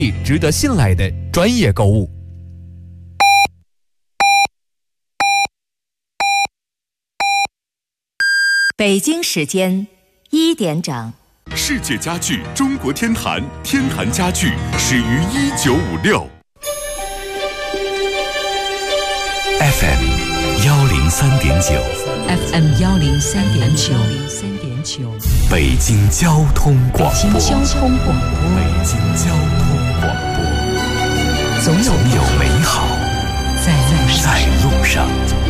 值得信赖的专业购物。 北京时间1点整。 世界家具中国天坛，天坛家具始于1956。 FM 103.9 FM 103.9 北京交通广播。 北京交通广播。 总有美好在路上。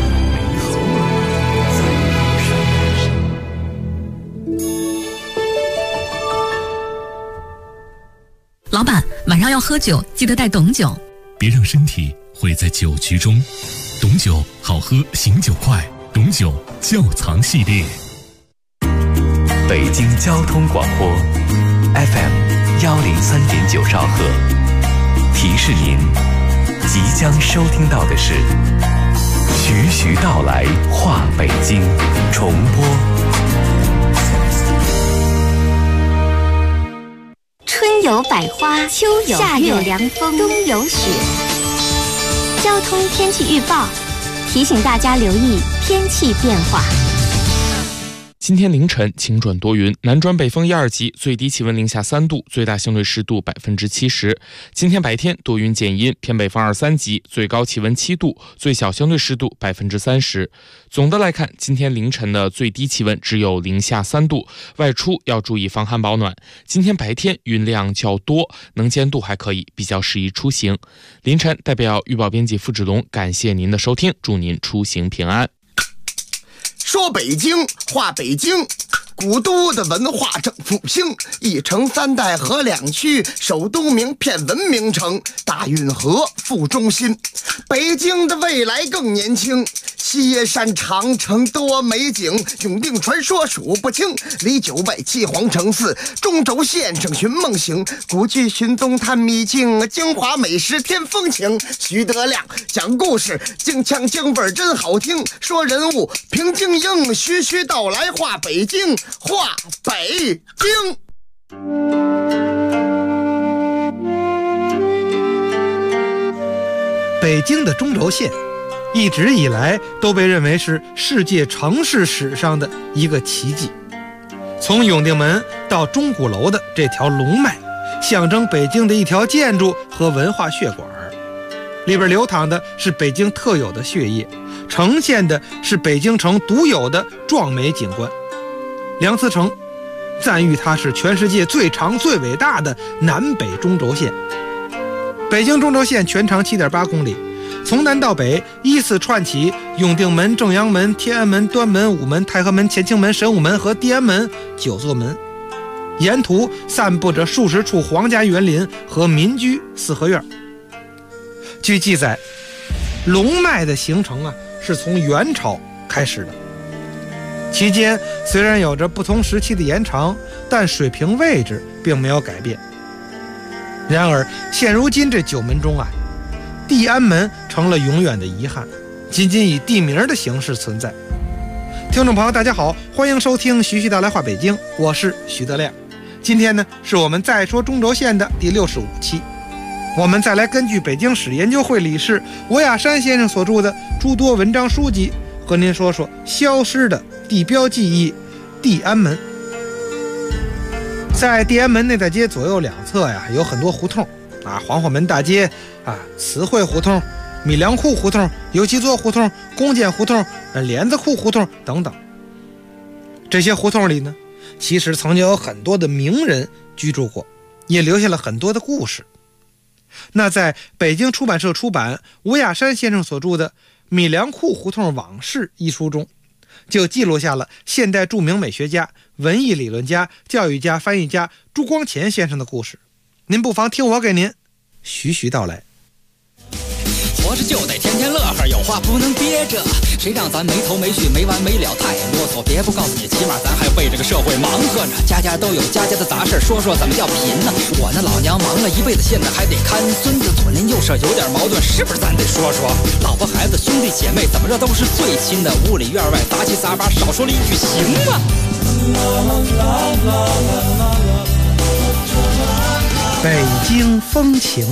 老板，晚上要喝酒，记得带董酒。 别让身体毁在酒局中。董酒好喝，醒酒快。董酒窖藏系列。 北京交通广播 FM 103.9兆赫。提示您，即将收听到的是徐徐道来话北京重播。 春有百花，秋有夏有凉风，冬有雪。交通天气预报提醒大家留意天气变化。 今天凌晨晴转多云，南转北风1、2级，最低气温零下3度，最大相对湿度70%。今天白天多云见阴，偏北风2、3级，最高气温7度，最小相对湿度30%。总的来看，今天凌晨的最低气温只有零下3度，外出要注意防寒保暖。今天白天云量较多，能见度还可以，比较适宜出行。凌晨代表预报编辑付志龙，感谢您的收听，祝您出行平安。 说北京话北京，古都的文化正复兴，一城3代合2区，首都名片文明城，大运河副中心。北京的未来更年轻，西耶山长城多美景，永定传说数不清，离9拜7皇城寺，中轴线上寻梦行，古剧寻踪探秘境，京华美食添风情。徐德亮讲故事，京腔京味真好听，说人物平静应，徐徐道来话北京，话北京。 北京的中轴线一直以来都被认为是世界城市史上的一个奇迹。从永定门到钟鼓楼的这条龙脉，象征北京的一条建筑和文化血管，里边流淌的是北京特有的血液，呈现的是北京城独有的壮美景观。梁思成赞誉它是全世界最长最伟大的南北中轴线。北京中轴线全长7.8公里，从南到北依次串起永定门、正阳门、天安门、端门、午门、太和门、乾清门、神武门和地安门9座门，沿途散布着数十处皇家园林和民居四合院。据记载，龙脉的形成是从元朝开始的，期间虽然有着不同时期的延长，但水平位置并没有改变。然而现如今这9门中地安门成了永远的遗憾，仅仅以地名的形式存在。听众朋友大家好，欢迎收听徐徐道来话北京，我是徐德亮。今天呢是我们再说中轴线的第65期，我们再来根据北京史研究会理事吴亚山先生所著的诸多文章书籍，和您说说消失的地标记忆地安门。在地安门内大街左右两侧有很多胡同黄花门大街慈惠胡同、米粮库胡同、油漆座胡同、弓箭胡同、帘子库胡同等等。这些胡同里呢，其实曾经有很多的名人居住过，也留下了很多的故事。那在北京出版社出版吴亚山先生所著的《米粮库胡同往事》一书中，就记录下了现代著名美学家、文艺理论家、教育家、翻译家朱光潜先生的故事。您不妨听我给您徐徐道来。 活着就得天天乐呵，有话不能憋着，谁让咱没头没绪没完没了太啰嗦。别不告诉你，起码咱还为这个社会忙活着，家家都有家家的杂事，说说怎么叫贫呢？我那老娘忙了一辈子，现在还得看孙子，左邻右舍有点矛盾，是不是咱得说说？老婆孩子兄弟姐妹怎么着都是最亲的，屋里院外杂七杂八，少说了一句行吗？ 北京风情。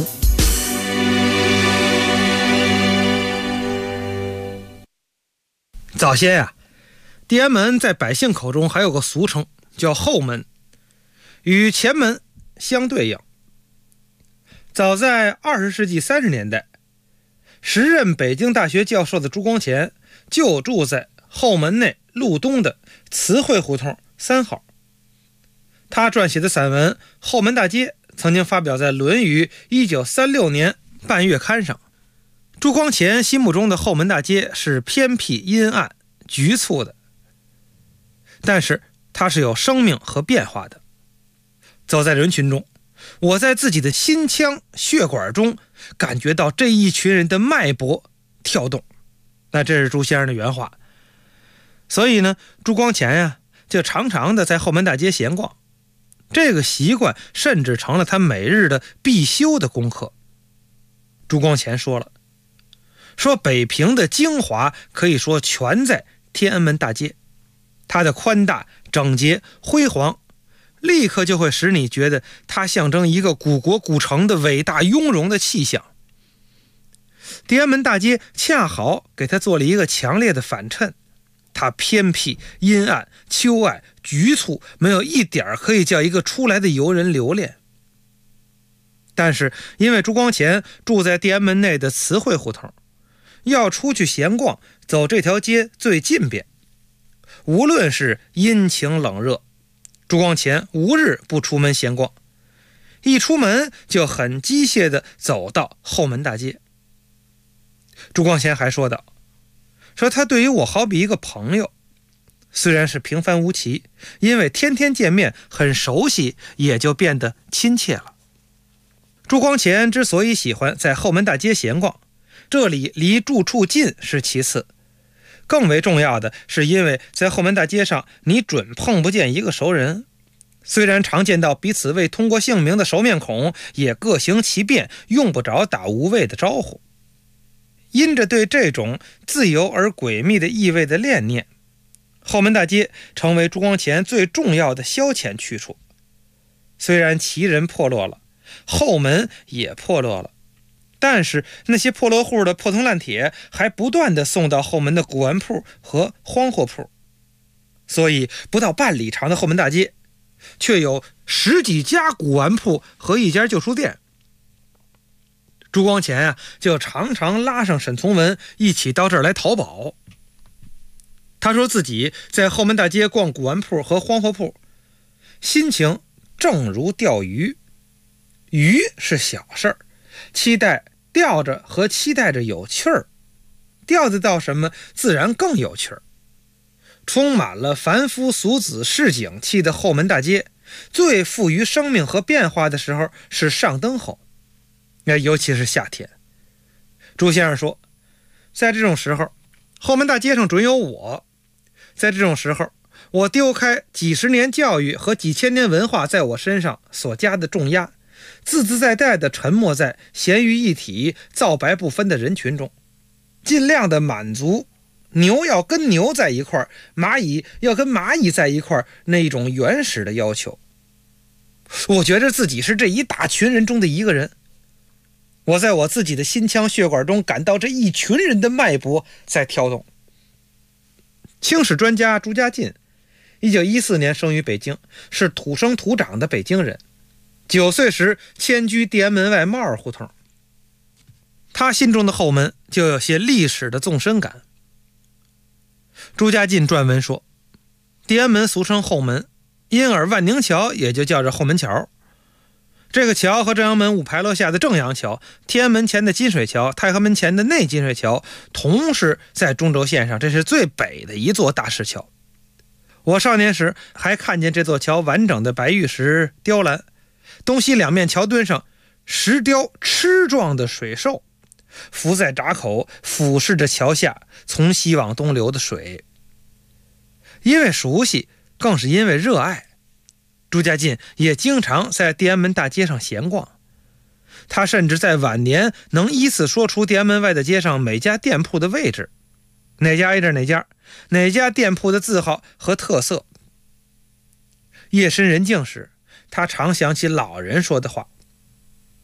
早先呀，地安门在百姓口中还有个俗称叫后门，与前门相对应。早在20世纪30年代，时任北京大学教授的朱光潜就住在后门内路东的慈惠胡同3号。他撰写的散文《后门大街》曾经发表在《论语》1936年半月刊上。朱光潜心目中的后门大街是偏僻阴暗局促的，但是它是有生命和变化的。走在人群中，我在自己的心腔血管中感觉到这一群人的脉搏跳动。那这是朱先生的原话。所以呢，朱光潜呀，就常常的在后门大街闲逛，这个习惯甚至成了他每日的必修的功课。朱光潜说了，说北平的精华可以说全在天安门大街，它的宽大、整洁、辉煌，立刻就会使你觉得它象征一个古国古城的伟大雍容的气象。天安门大街恰好给它做了一个强烈的反衬，它偏僻、阴暗、幽暗、局促，没有一点可以叫一个出来的游人留恋。但是因为朱光潜住在天安门内的慈惠胡同，要出去闲逛，走这条街最近便。无论是阴晴冷热，朱光潜无日不出门闲逛，一出门就很机械地走到后门大街。朱光潜还说道，说他对于我好比一个朋友，虽然是平凡无奇，因为天天见面很熟悉，也就变得亲切了。朱光潜之所以喜欢在后门大街闲逛，这里离住处近是其次，更为重要的是因为在后门大街上你准碰不见一个熟人，虽然常见到彼此未通过姓名的熟面孔，也各行其便，用不着打无谓的招呼。因着对这种自由而诡秘的意味的恋念，后门大街成为朱光潜最重要的消遣去处。虽然其人破落了，后门也破落了，但是那些破落户的破铜烂铁还不断地送到后门的古玩铺和荒货铺，所以不到半里长的后门大街却有10几家古玩铺和1家旧书店。朱光潜啊，就常常拉上沈从文一起到这儿来淘宝。他说自己在后门大街逛古玩铺和荒货铺，心情正如钓鱼。鱼是小事儿，期待钓着和期待着有趣儿，钓得到什么自然更有趣儿。充满了凡夫俗子市井气的后门大街，最富于生命和变化的时候是上灯后，尤其是夏天。朱先生说，在这种时候，后门大街上准有我。在这种时候，我丢开几十年教育和几千年文化在我身上所加的重压，自自在在地沉没在咸鱼一体、皂白不分的人群中，尽量的满足牛要跟牛在一块儿，蚂蚁要跟蚂蚁在一块儿那一种原始的要求。我觉得自己是这一大群人中的一个人，我在我自己的心腔血管中感到这一群人的脉搏在跳动。清史专家朱家进1914年生于北京，是土生土长的北京人，9岁时迁居地安门外帽儿胡同。他心中的后门就有些历史的纵深感。朱家进撰文说，地安门俗称后门，因而万宁桥也就叫着后门桥。这个桥和正阳门五牌楼下的正阳桥、天安门前的金水桥、太和门前的内金水桥同是在中轴线上，这是最北的一座大石桥。我少年时还看见这座桥完整的白玉石雕栏，东西两面桥墩上石雕螭状的水兽浮在闸口，俯视着桥下从西往东流的水。因为熟悉，更是因为热爱，朱家进也经常在地安门大街上闲逛。他甚至在晚年能依次说出地安门外的街上每家店铺的位置，哪家挨着哪家，哪家店铺的字号和特色。夜深人静时，他常想起老人说的话，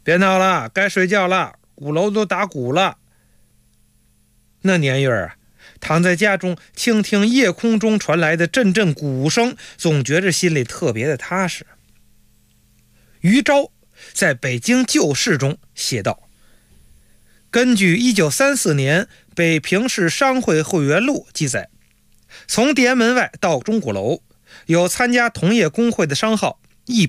别闹了，该睡觉了，鼓楼都打鼓了。那年月啊，躺在家中倾听夜空中传来的阵阵鼓声，总觉着心里特别的踏实。于昭在北京旧事中写道，根据1934年北平市商会会员录记载，从地安门外到钟鼓楼有参加同业工会的商号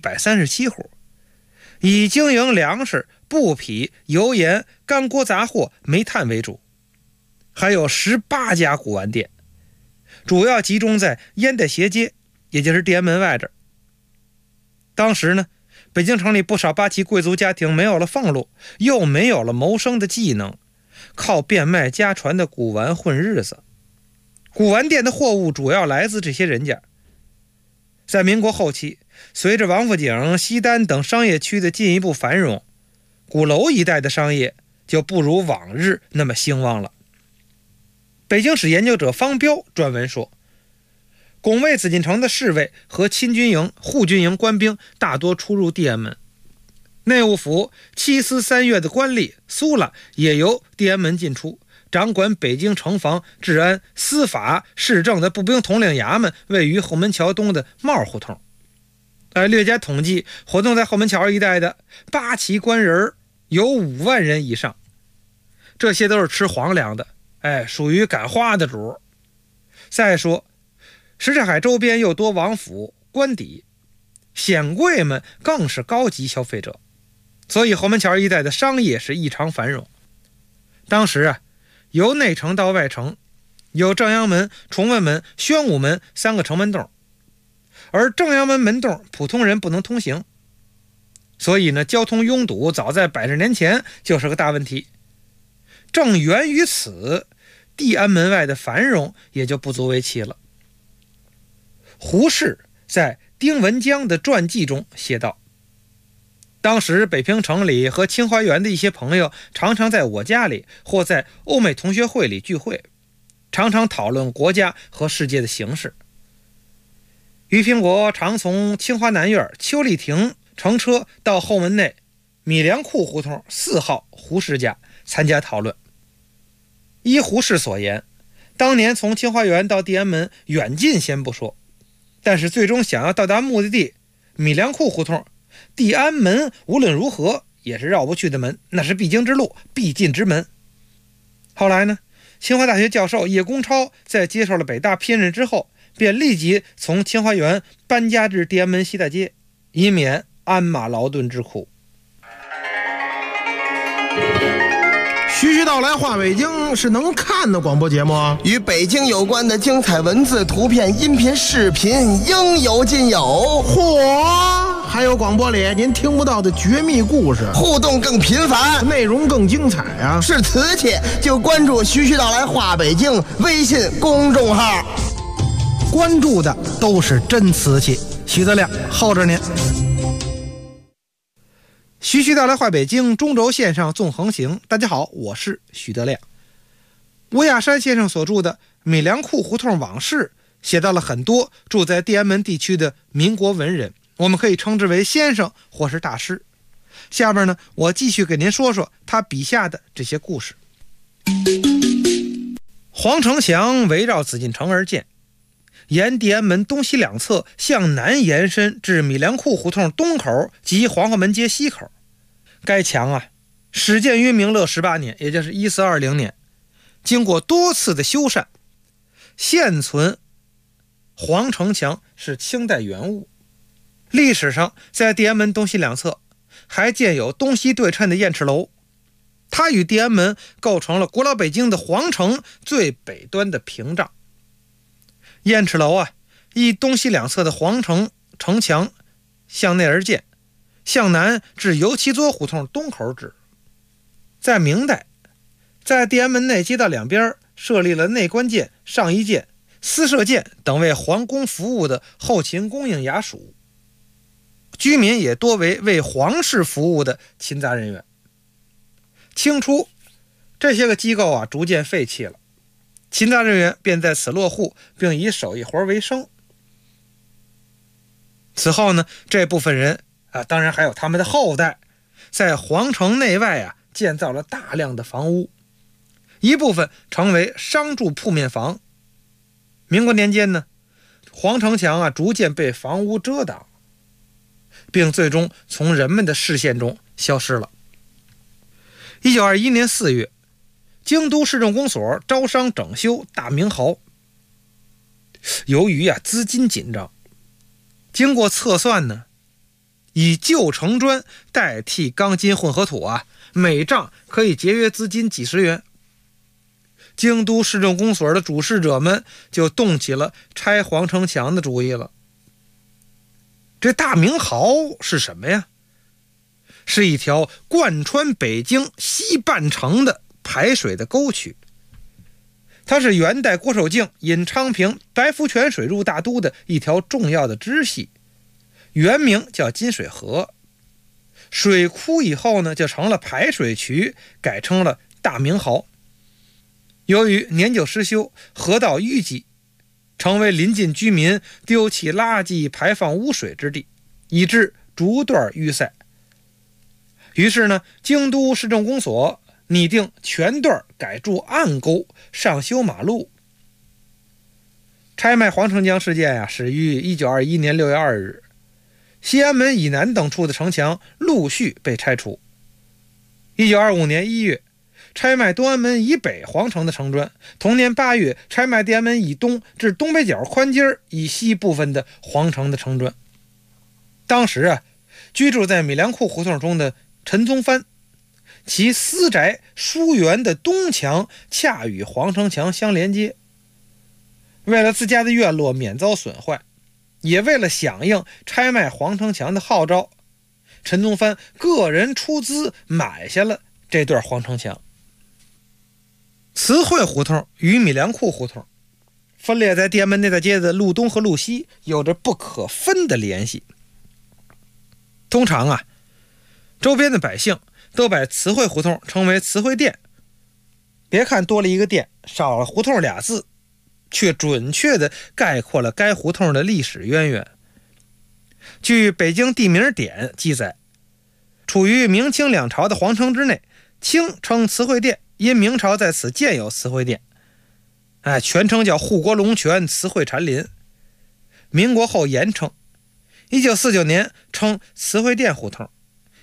137户，以经营粮食、布匹、油盐、干锅杂货、煤炭为主，还有18家古玩店，主要集中在烟袋斜街，也就是地安门外这儿。当时呢，北京城里不少八旗贵族家庭没有了俸禄，又没有了谋生的技能，靠变卖家传的古玩混日子。古玩店的货物主要来自这些人家。在民国后期，随着王府井、西单等商业区的进一步繁荣，鼓楼一带的商业就不如往日那么兴旺了。北京史研究者方彪专文说，拱卫紫禁城的侍卫和亲军营、护军营官兵大多出入地安门，内务府7司3院的官吏苏拉也由地安门进出，掌管北京城防、治安、司法、市政的步兵统领衙门位于后门桥东的帽胡同。略加统计，活动在后门桥一带的八旗官人有5万人以上，这些都是吃皇粮的，属于赶花的主。再说什刹海周边又多王府、官邸，显贵们更是高级消费者，所以后门桥一带的商业是异常繁荣。当时啊，由内城到外城有正阳门、崇文门、宣武门3个城门洞，而正阳门门洞普通人不能通行，所以呢，交通拥堵早在100年前就是个大问题。正源于此，地安门外的繁荣也就不足为奇了。胡适在丁文江的传记中写道，当时北平城里和清华园的一些朋友常常在我家里或在欧美同学会里聚会，常常讨论国家和世界的形势。俞平伯常从清华南院邱丽亭乘车到后门内米粮库胡同4号胡适家参加讨论。依胡适所言，当年从清华园到地安门远近先不说，但是最终想要到达目的地米粮库胡同，地安门无论如何也是绕不去的门，那是必经之路，必进之门。后来呢，清华大学教授叶公超在接受了北大聘任之后，便立即从清华园搬家至地安门西大街，以免鞍马劳顿之苦。 徐徐道来话北京是能看的广播节目啊， 与北京有关的精彩文字、图片、音频、视频应有尽有。 嚯，还有广播里您听不到的绝密故事， 互动更频繁， 内容更精彩啊！ 是瓷器就关注徐徐道来话北京微信公众号， 关注的都是真瓷器。徐德亮候着您。 徐徐道来话北京，中轴线上纵横行。大家好，我是徐德亮。吴亚山先生所著的《米粮库胡同往事》写到了很多住在地安门地区的民国文人，我们可以称之为先生或是大师。下面呢，我继续给您说说他笔下的这些故事。黄城墙围绕紫禁城而建，沿地安门东西两侧向南延伸至米粮库胡同东口及皇后门街西口。该墙啊，始建于明乐18年，也就是1420年，经过多次的修缮，现存黄城墙是清代原物。历史上在地安门东西两侧还建有东西对称的雁翅楼，它与地安门构成了古老北京的皇城最北端的屏障。雁翅楼啊，依东西两侧的皇城城墙向内而建，向南至油漆作胡同东口止。在明代，在地安门内街道两边设立了内官监、上衣监、司设监等为皇宫服务的后勤供应衙署，居民也多为皇室服务的勤杂人员。清初，这些个机构啊逐渐废弃了，勤杂人员便在此落户，并以手艺活为生。此后呢，这部分人当然还有他们的后代， 在皇城内外建造了大量的房屋，一部分成为商住铺面房。民国年间呢，皇城墙逐渐被房屋遮挡，并最终从人们的视线中消失了。1921年4月，京都市政公所招商整修大明壕。由于资金紧张，经过测算呢，以旧城砖代替钢筋混合土每丈可以节约资金几十元。京都市政公所的主事者们就动起了拆皇城墙的主意了。这大明壕是什么呀？是一条贯穿北京西半城的排水的沟渠，它是元代郭守敬引昌平、白福泉水入大都的一条重要的支系，原名叫金水河。水枯以后呢，就成了排水渠，改成了大明壕。由于年久失修，河道淤积，成为邻近居民丢弃垃圾、排放污水之地，以致逐段淤塞。于是呢，京都市政公所拟定全段改筑暗沟，上修马路。拆卖皇城墙事件始于1921年6月2日，西安门以南等处的城墙陆续被拆除。1925年1月，拆卖东安门以北皇城的城砖，同年8月拆卖天安门以东至东北角宽街以西部分的皇城的城砖。当时居住在米粮库胡同中的陈宗藩，其私宅书园的东墙恰与皇城墙相连接。为了自家的院落免遭损坏，也为了响应拆卖皇城墙的号召，陈宗藩个人出资买下了这段皇城墙。慈惠胡同与米粮库胡同分裂在天安门内大街的路东和路西有着不可分的联系。通常周边的百姓都把慈惠胡同称为慈惠店，别看多了一个店，少了胡同俩字，却准确地概括了该胡同的历史渊源。据北京地名典记载，处于明清两朝的皇城之内，清称慈惠店，因明朝在此建有慈惠店，全称叫护国龙泉慈惠禅林。民国后严称，1949年称慈惠店胡同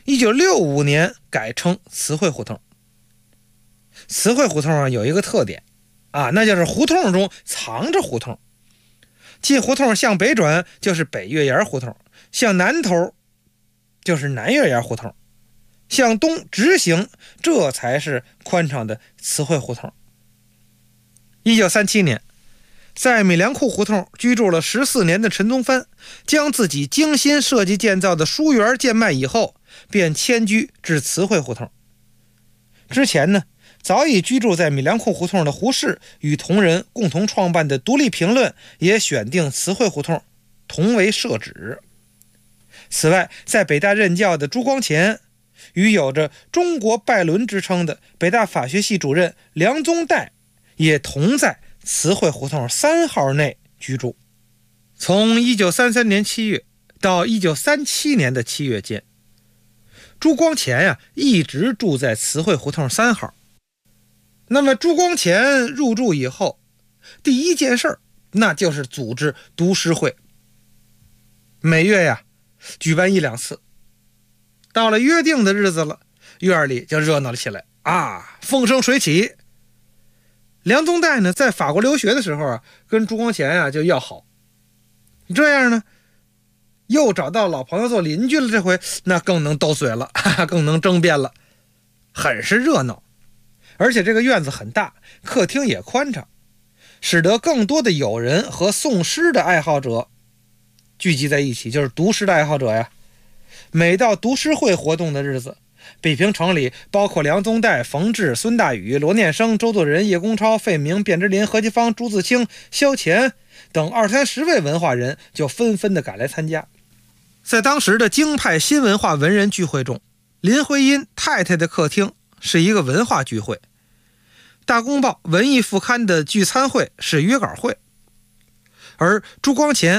，1965年改称慈惠胡同。慈惠胡同有一个特点那就是胡同中藏着胡同。进胡同向北转就是北月牙胡同，向南头就是南月牙胡同，向东直行，这才是宽敞的慈惠胡同。1937年，在米粮库胡同居住了14年的陈宗藩，将自己精心设计建造的书园贱卖以后，便迁居至慈惠胡同。之前呢，早已居住在米粮库胡同的胡适与同仁共同创办的独立评论也选定慈惠胡同同为社址。此外，在北大任教的朱光潜与有着中国拜伦之称的北大法学系主任梁宗岱也同在慈惠胡同3号内居住。从1933年7月到1937年的7月间，朱光潜一直住在慈惠胡同3号。那么朱光潜入住以后，第一件事那就是组织读诗会，每月举办1-2次。到了约定的日子了，院里就热闹了起来风生水起。梁宗岱呢，在法国留学的时候跟朱光潜就要好，这样呢又找到老朋友做邻居了，这回那更能斗嘴了，更能争辩了，很是热闹。而且这个院子很大，客厅也宽敞，使得更多的友人和诵诗的爱好者聚集在一起，就是读诗的爱好者呀。每到读诗会活动的日子，北平城里包括梁宗岱、冯至、孙大宇、罗念生、周作人、叶公超、费明、卞之琳、何其芳、朱自清、萧乾等20-30位文化人就纷纷的赶来参加。在当时的京派新文化文人聚会中，林徽因太太的客厅是一个文化聚会，大公报文艺副刊的聚餐会是约稿会，而朱光潜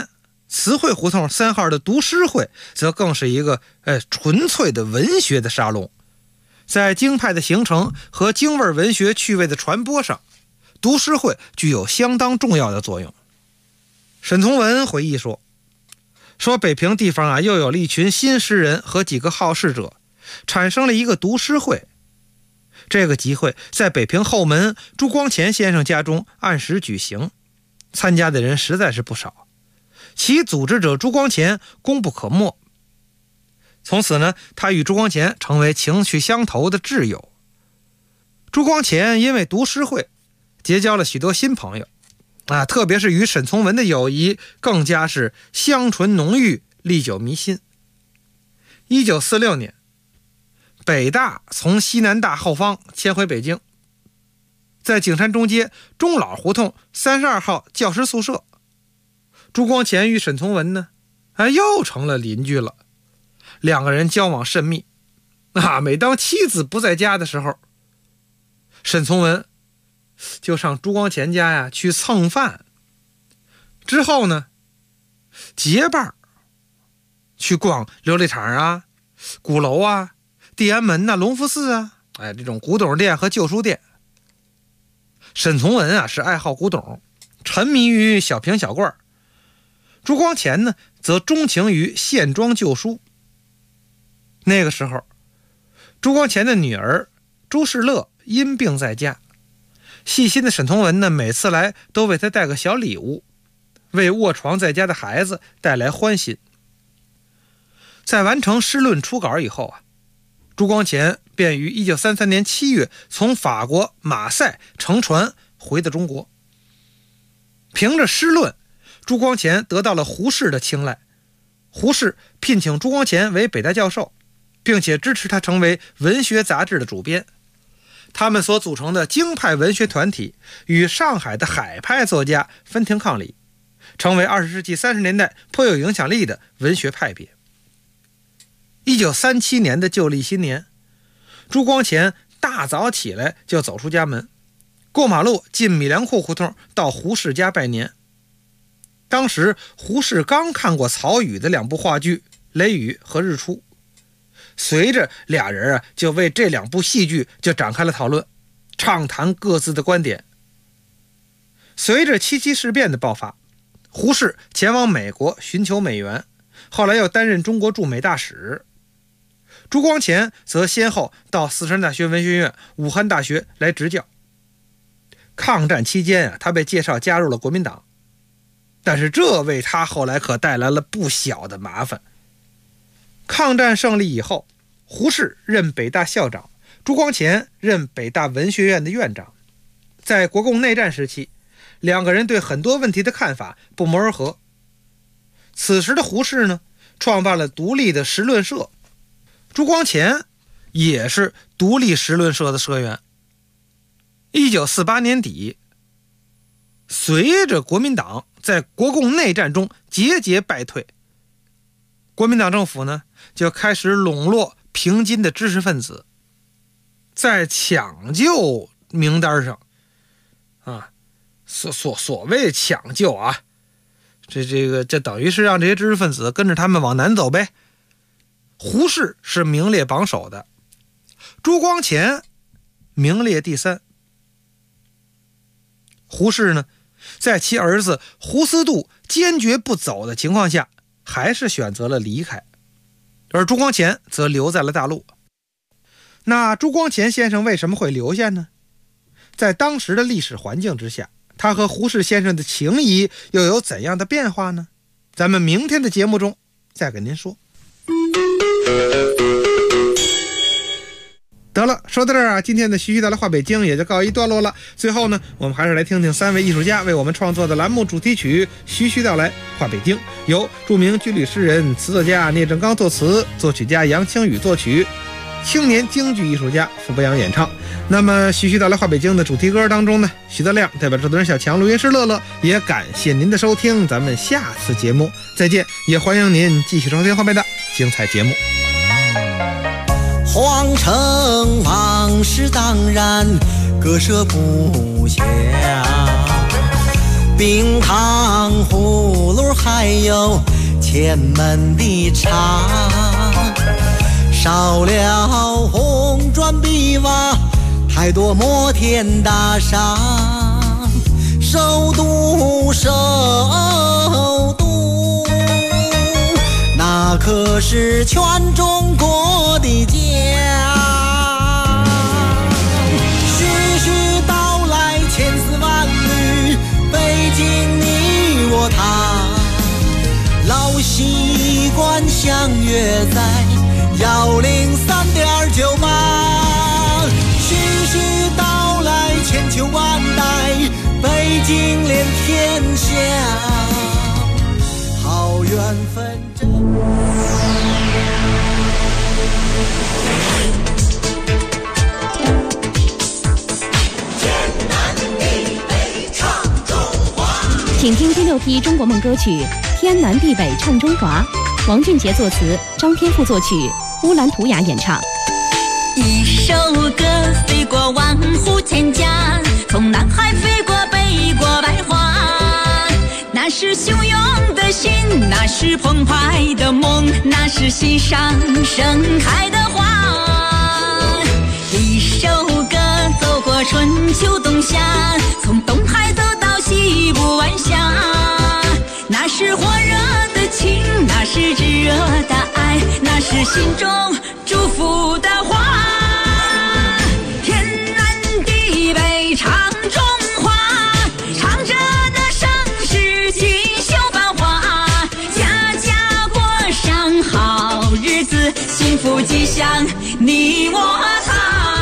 慈惠胡同3号的读诗会则更是一个纯粹的文学的沙龙。在京派的形成和京味文学趣味的传播上，读诗会具有相当重要的作用。沈从文回忆说北平地方又有了一群新诗人和几个好事者，产生了一个读诗会。这个集会在北平后门朱光潜先生家中按时举行，参加的人实在是不少，其组织者朱光潜功不可没。从此呢，他与朱光潜成为情趣相投的挚友。朱光潜因为读诗会结交了许多新朋友特别是与沈从文的友谊更加是香醇浓郁，历久弥新。1946年，北大从西南大后方迁回北京，在景山中街钟老胡同32号教师宿舍，朱光潜与沈从文呢又成了邻居了。两个人交往甚密每当妻子不在家的时候，沈从文就上朱光潜家去蹭饭，之后呢结伴去逛琉璃厂鼓楼地安门隆福寺这种古董店和旧书店。沈从文是爱好古董，沉迷于小瓶小罐，朱光潜呢则钟情于线装旧书。那个时候，朱光潜的女儿朱世乐因病在家，细心的沈从文呢每次来都为他带个小礼物，为卧床在家的孩子带来欢心。在完成诗论初稿以后朱光潜便于1933年7月从法国马赛乘船回到中国。凭着诗论，朱光潜得到了胡适的青睐，胡适聘请朱光潜为北大教授，并且支持他成为文学杂志的主编。他们所组成的京派文学团体与上海的海派作家分庭抗礼，成为20世纪30年代颇有影响力的文学派别。1937年的旧历新年，朱光潜大早起来就走出家门，过马路进米粮库胡同到胡适家拜年。当时胡适刚看过曹禺的2部话剧《雷雨》和《日出》，随着俩人就为这2部戏剧就展开了讨论，畅谈各自的观点。随着七七事变的爆发，胡适前往美国寻求美援，后来又担任中国驻美大使。朱光潜则先后到四川大学文学院、武汉大学来执教。抗战期间他被介绍加入了国民党，但是这为他后来可带来了不小的麻烦。抗战胜利以后，胡适任北大校长，朱光潜任北大文学院的院长。在国共内战时期，两个人对很多问题的看法不谋而合。此时的胡适呢，创办了独立的时论社，朱光潜也是独立时论社的社员。1948年底，随着国民党在国共内战中节节败退，国民党政府呢就开始笼络平津的知识分子，在抢救名单上所谓抢救这等于是让这些知识分子跟着他们往南走呗。胡适是名列榜首的，朱光潜名列第3。胡适呢，在其儿子胡思度坚决不走的情况下，还是选择了离开，而朱光潜则留在了大陆。那朱光潜先生为什么会留下呢？在当时的历史环境之下，他和胡适先生的情谊又有怎样的变化呢？咱们明天的节目中再跟您说。得了，说到这儿今天的徐徐道来话北京也就告一段落了。最后呢，我们还是来听听3位艺术家为我们创作的栏目主题曲《徐徐道来话北京》，由著名军旅诗人、词作家聂正刚作词，作曲家杨清宇作曲，青年京剧艺术家傅博阳演唱。那么徐徐道来话北京的主题歌当中呢，徐德亮代表制作人小强、录音师乐乐，也感谢您的收听，咱们下次节目再见，也欢迎您继续收听后面的精彩节目。 皇城往事当然，割舍不下， 冰糖葫芦还有前门的茶，少了红砖碧瓦，太多摩天大厦。首都，首都，那可是全中国的家。徐徐道来千丝万缕，北京你我他，老习惯相约在103.98。徐徐道来千秋万代，北京连天下，好缘分真。 请听第6批中国梦歌曲《天南地北唱中华》，王俊杰作词，张天赋作曲，乌兰图雅演唱。 一首歌飞过万户千家，从南海飞过北国百花，那是汹涌的心，那是澎湃的梦，那是心上盛开的花。一首歌走过春秋冬夏，从东海走到西部晚霞，那是火热的情，那是炙热的爱，那是心中祝福的话。唱中华，唱着那盛世锦绣繁华，家家过上好日子，幸福吉祥你我他。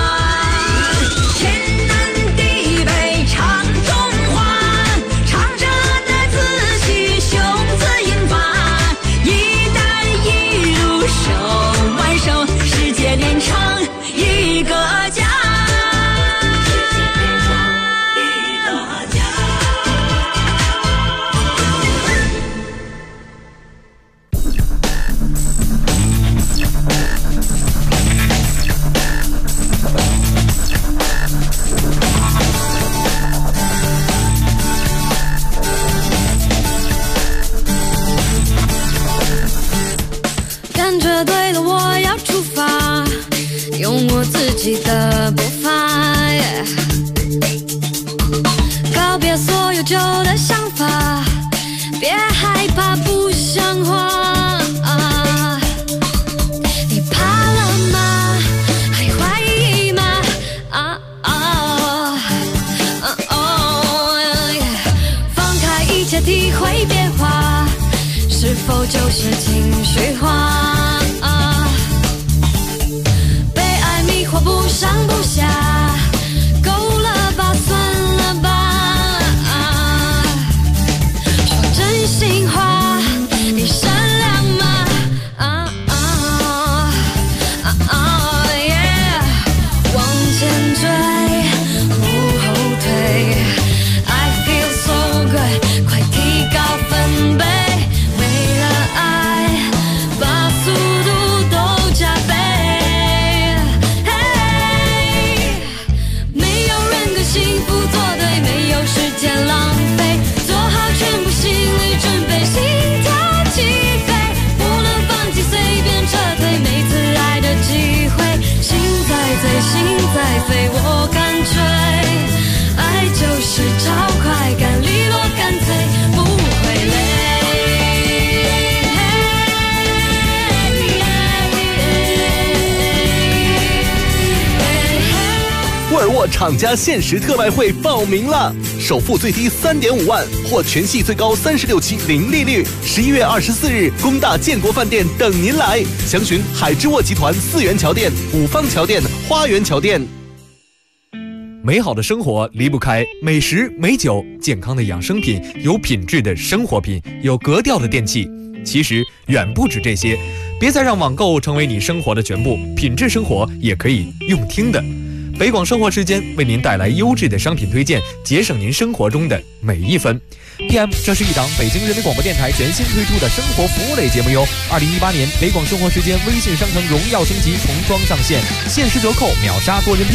天南地北唱中华，唱着那紫气雄姿英发，一带一路手挽手，世界连成一个家。 感觉对了，我要出发，用我自己的步伐，告别所有旧的想法，别害怕不像话。你怕了吗？还怀疑吗？放开一切，体会变化，是否就是情绪化？被爱迷惑不上不下，够了吧，算了吧。说真心话，你善良吗？往前追，不后退。I feel so good， 快提高分贝。心在飞，我感觉爱就是找快感，利落干脆，不会累。 沃尔沃厂家限时特卖会报名了，首付最低3.5万，或全系最高36期零利率。11月24日，工大建国饭店等您来，详询海之沃集团4元桥店、五方桥店、花园桥店。 美好的生活离不开美食美酒，健康的养生品，有品质的生活品，有格调的电器。其实远不止这些，别再让网购成为你生活的全部，品质生活也可以用听的。北广生活时间为您带来优质的商品推荐，节省您生活中的每一分。PM， 这是一档北京人民广播电台全新推出的生活服务类节目哟。2018年北广生活时间微信商城荣耀升级重装上线，限时折扣秒杀多人